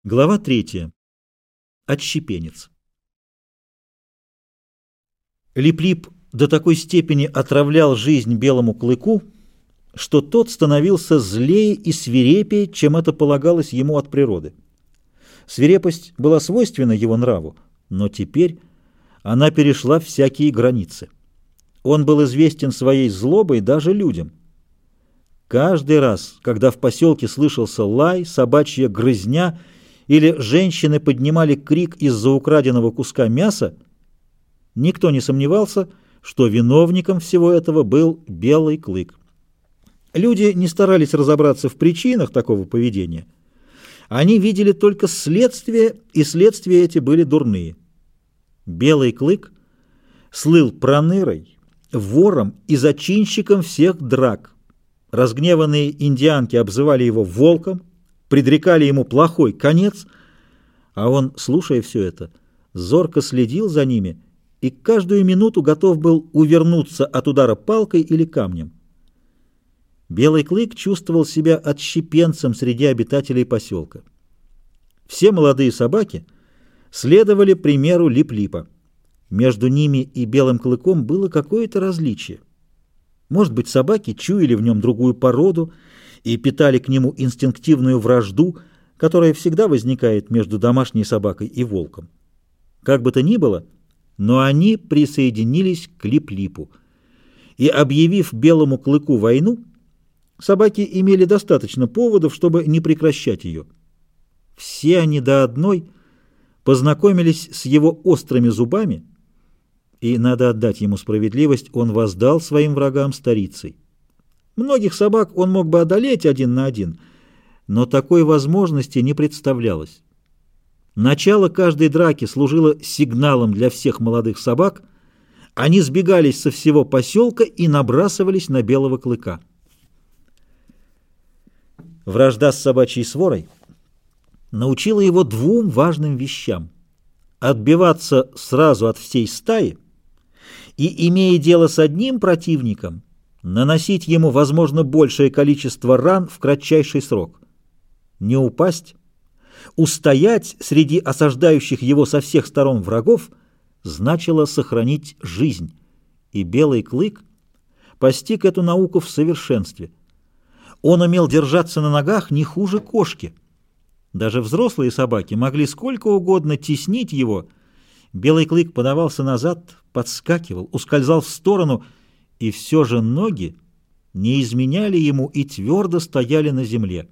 Глава 3. Отщепенец. Лип-Лип до такой степени отравлял жизнь белому клыку, что тот становился злее и свирепее, чем это полагалось ему от природы. Свирепость была свойственна его нраву, но теперь она перешла всякие границы. Он был известен своей злобой даже людям. Каждый раз, когда в поселке слышался лай, собачья грызня или женщины поднимали крик из-за украденного куска мяса, никто не сомневался, что виновником всего этого был белый клык. Люди не старались разобраться в причинах такого поведения. Они видели только следствие, и следствия эти были дурные. Белый клык слыл пронырой, вором и зачинщиком всех драк. Разгневанные индианки обзывали его волком, предрекали ему плохой конец, а он, слушая все это, зорко следил за ними и каждую минуту готов был увернуться от удара палкой или камнем. Белый клык чувствовал себя отщепенцем среди обитателей поселка. Все молодые собаки следовали примеру Лип-Липа. Между ними и белым клыком было какое-то различие. Может быть, собаки чуяли в нем другую породу и питали к нему инстинктивную вражду, которая всегда возникает между домашней собакой и волком. Как бы то ни было, но они присоединились к Лип-Липу, и, объявив белому клыку войну, собаки имели достаточно поводов, чтобы не прекращать ее. Все они до одной познакомились с его острыми зубами, и, надо отдать ему справедливость, он воздал своим врагам старицей. Многих собак он мог бы одолеть один на один, но такой возможности не представлялось. Начало каждой драки служило сигналом для всех молодых собак. Они сбегались со всего поселка и набрасывались на белого клыка. Вражда с собачьей сворой научила его двум важным вещам: отбиваться сразу от всей стаи и, имея дело с одним противником, наносить ему, возможно, большее количество ран в кратчайший срок. Не упасть, устоять среди осаждающих его со всех сторон врагов значило сохранить жизнь, и белый клык постиг эту науку в совершенстве. Он умел держаться на ногах не хуже кошки. Даже взрослые собаки могли сколько угодно теснить его. Белый клык подавался назад, подскакивал, ускользал в сторону, и все же ноги не изменяли ему и твердо стояли на земле.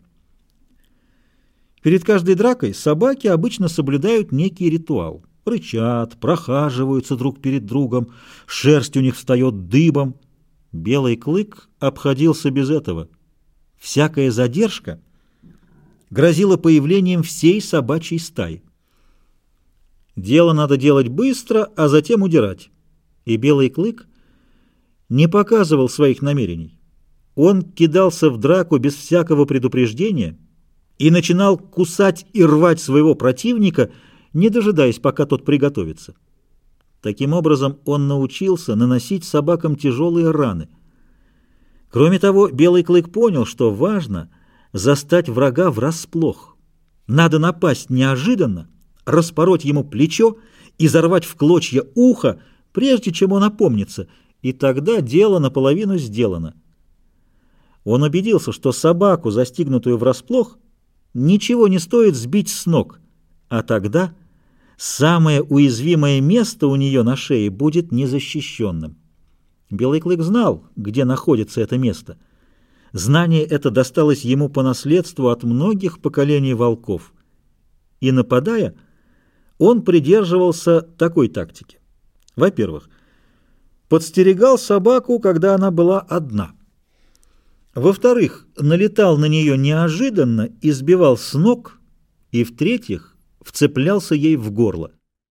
Перед каждой дракой собаки обычно соблюдают некий ритуал. Рычат, прохаживаются друг перед другом, шерсть у них встает дыбом. Белый клык обходился без этого. Всякая задержка грозила появлением всей собачьей стаи. Дело надо делать быстро, а затем удирать. И белый клык не показывал своих намерений. Он кидался в драку без всякого предупреждения и начинал кусать и рвать своего противника, не дожидаясь, пока тот приготовится. Таким образом, он научился наносить собакам тяжелые раны. Кроме того, белый клык понял, что важно застать врага врасплох. Надо напасть неожиданно, распороть ему плечо и зарвать в клочья ухо, прежде чем он опомнится, и тогда дело наполовину сделано. Он убедился, что собаку, застигнутую врасплох, ничего не стоит сбить с ног, а тогда самое уязвимое место у нее на шее будет незащищенным. Белый клык знал, где находится это место. Знание это досталось ему по наследству от многих поколений волков. И, нападая, он придерживался такой тактики. Во-первых, подстерегал собаку, когда она была одна. Во-вторых, налетал на нее неожиданно и сбивал с ног. И, в-третьих, вцеплялся ей в горло.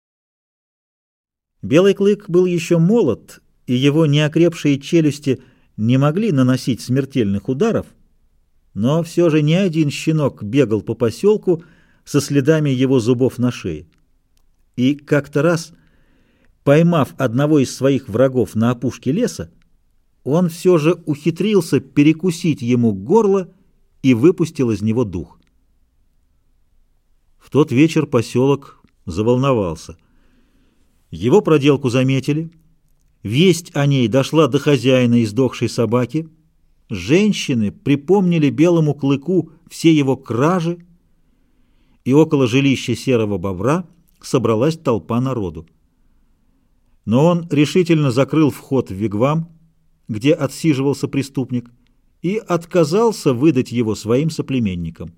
Белый клык был еще молод, и его неокрепшие челюсти не могли наносить смертельных ударов, но все же ни один щенок бегал по поселку со следами его зубов на шее. И как-то раз, поймав одного из своих врагов на опушке леса, он все же ухитрился перекусить ему горло и выпустил из него дух. В тот вечер поселок заволновался. Его проделку заметили. Весть о ней дошла до хозяина издохшей собаки. Женщины припомнили белому клыку все его кражи, и около жилища серого бобра собралась толпа народу. Но он решительно закрыл вход в вигвам, где отсиживался преступник, и отказался выдать его своим соплеменникам.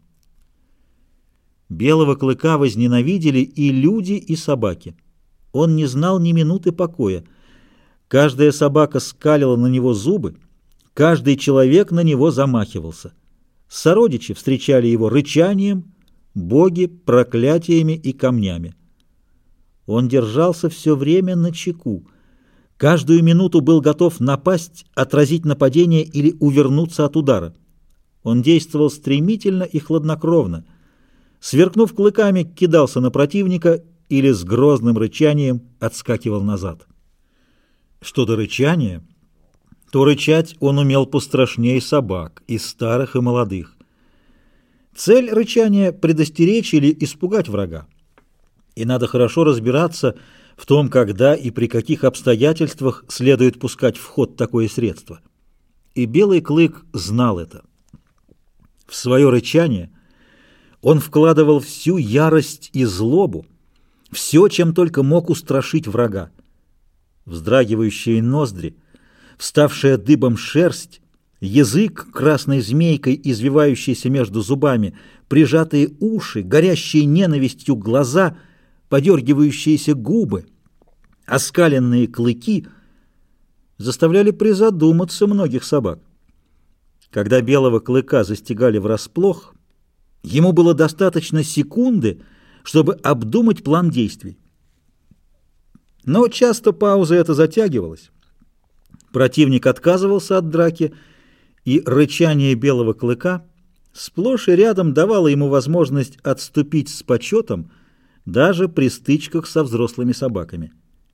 Белого клыка возненавидели и люди, и собаки. Он не знал ни минуты покоя. Каждая собака скалила на него зубы, каждый человек на него замахивался. Сородичи встречали его рычанием, боги — проклятиями и камнями. Он держался все время начеку. Каждую минуту был готов напасть, отразить нападение или увернуться от удара. Он действовал стремительно и хладнокровно. Сверкнув клыками, кидался на противника или с грозным рычанием отскакивал назад. Что до рычания, то рычать он умел пострашнее собак, и старых, и молодых. Цель рычания — предостеречь или испугать врага. И надо хорошо разбираться в том, когда и при каких обстоятельствах следует пускать в ход такое средство. И белый клык знал это. В свое рычание он вкладывал всю ярость и злобу, все, чем только мог устрашить врага. Вздрагивающие ноздри, вставшая дыбом шерсть, язык красной змейкой, извивающийся между зубами, прижатые уши, горящие ненавистью глаза, подергивающиеся губы, оскаленные клыки заставляли призадуматься многих собак. Когда белого клыка застигали врасплох, ему было достаточно секунды, чтобы обдумать план действий. Но часто пауза эта затягивалась. Противник отказывался от драки, и рычание белого клыка сплошь и рядом давало ему возможность отступить с почетом даже при стычках со взрослыми собаками.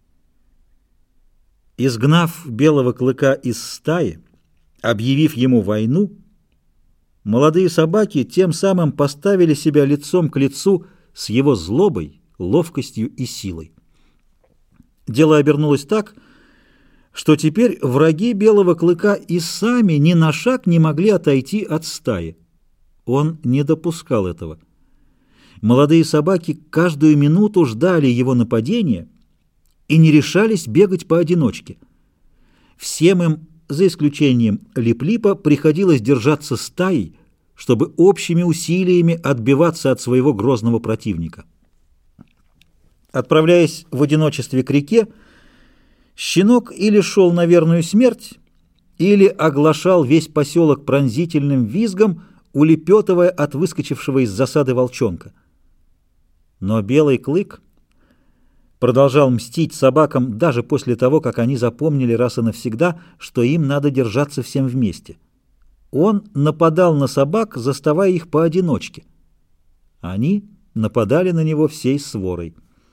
Изгнав белого клыка из стаи, объявив ему войну, молодые собаки тем самым поставили себя лицом к лицу с его злобой, ловкостью и силой. Дело обернулось так, что теперь враги белого клыка и сами ни на шаг не могли отойти от стаи. Он не допускал этого. Молодые собаки каждую минуту ждали его нападения и не решались бегать поодиночке. Всем им, за исключением Лип-Липа, приходилось держаться стаей, чтобы общими усилиями отбиваться от своего грозного противника. Отправляясь в одиночестве к реке, щенок или шел на верную смерть, или оглашал весь поселок пронзительным визгом, улепетывая от выскочившего из засады волчонка. Но белый клык продолжал мстить собакам даже после того, как они запомнили раз и навсегда, что им надо держаться всем вместе. Он нападал на собак, заставая их поодиночке. Они нападали на него всей сворой.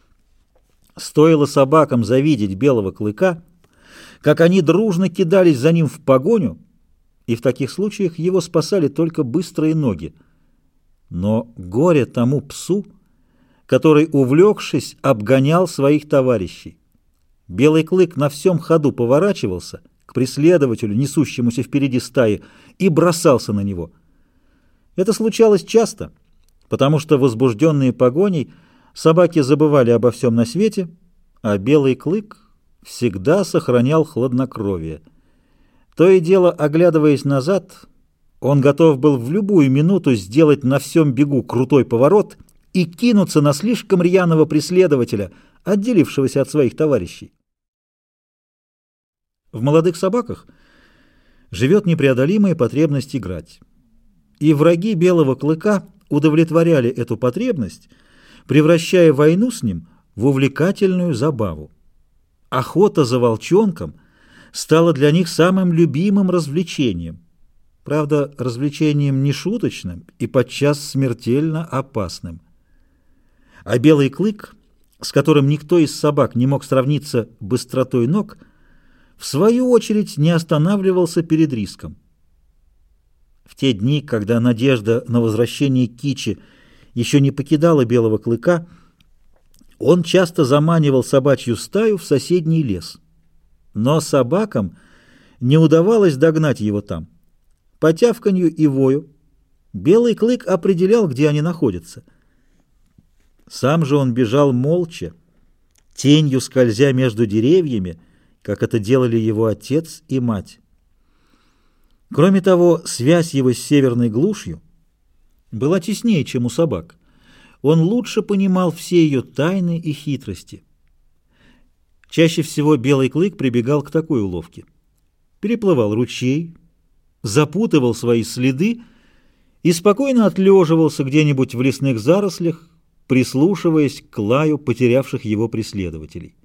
Стоило собакам завидеть белого клыка, как они дружно кидались за ним в погоню, и в таких случаях его спасали только быстрые ноги. Но горе тому псу, который, увлекшись, обгонял своих товарищей. Белый клык на всем ходу поворачивался к преследователю, несущемуся впереди стаи, и бросался на него. Это случалось часто, потому что, возбужденные погоней, собаки забывали обо всем на свете, а белый клык всегда сохранял хладнокровие. То и дело, оглядываясь назад, он готов был в любую минуту сделать на всем бегу крутой поворот и кинуться на слишком рьяного преследователя, отделившегося от своих товарищей. В молодых собаках живет непреодолимая потребность играть. И враги белого клыка удовлетворяли эту потребность, превращая войну с ним в увлекательную забаву. Охота за волчонком стала для них самым любимым развлечением. Правда, развлечением нешуточным и подчас смертельно опасным. А белый клык, с которым никто из собак не мог сравниться быстротой ног, в свою очередь не останавливался перед риском. В те дни, когда надежда на возвращение Кичи еще не покидала Белого Клыка, он часто заманивал собачью стаю в соседний лес. Но собакам не удавалось догнать его там. По тявканью и вою Белый Клык определял, где они находятся. Сам же он бежал молча, тенью скользя между деревьями, как это делали его отец и мать. Кроме того, связь его с северной глушью была теснее, чем у собак. Он лучше понимал все ее тайны и хитрости. Чаще всего Белый Клык прибегал к такой уловке. Переплывал ручей, запутывал свои следы и спокойно отлеживался где-нибудь в лесных зарослях, прислушиваясь к лаю потерявших его преследователей.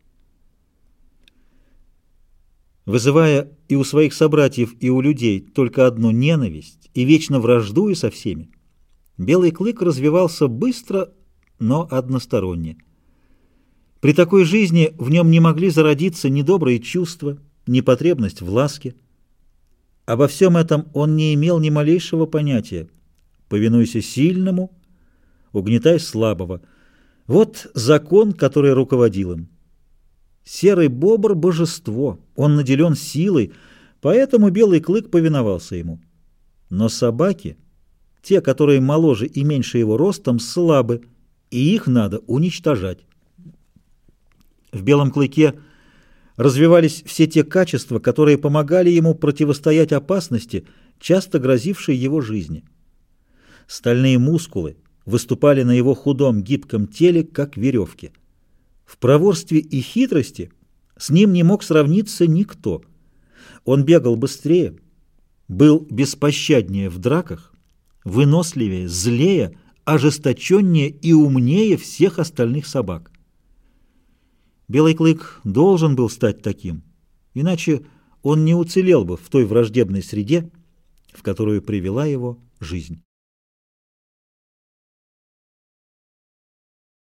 Вызывая и у своих собратьев, и у людей только одну ненависть и вечно враждуя со всеми, Белый Клык развивался быстро, но односторонне. При такой жизни в нем не могли зародиться ни добрые чувства, ни потребность в ласке. Обо всем этом он не имел ни малейшего понятия. Повинуйся сильному, угнетай слабого. Вот закон, который руководил им. Серый бобр — божество, он наделен силой, поэтому Белый Клык повиновался ему. Но собаки, те, которые моложе и меньше его ростом, слабы, и их надо уничтожать. В Белом Клыке развивались все те качества, которые помогали ему противостоять опасности, часто грозившей его жизни. Стальные мускулы выступали на его худом гибком теле, как веревки. В проворстве и хитрости с ним не мог сравниться никто. Он бегал быстрее, был беспощаднее в драках, выносливее, злее, ожесточеннее и умнее всех остальных собак. Белый Клык должен был стать таким, иначе он не уцелел бы в той враждебной среде, в которую привела его жизнь.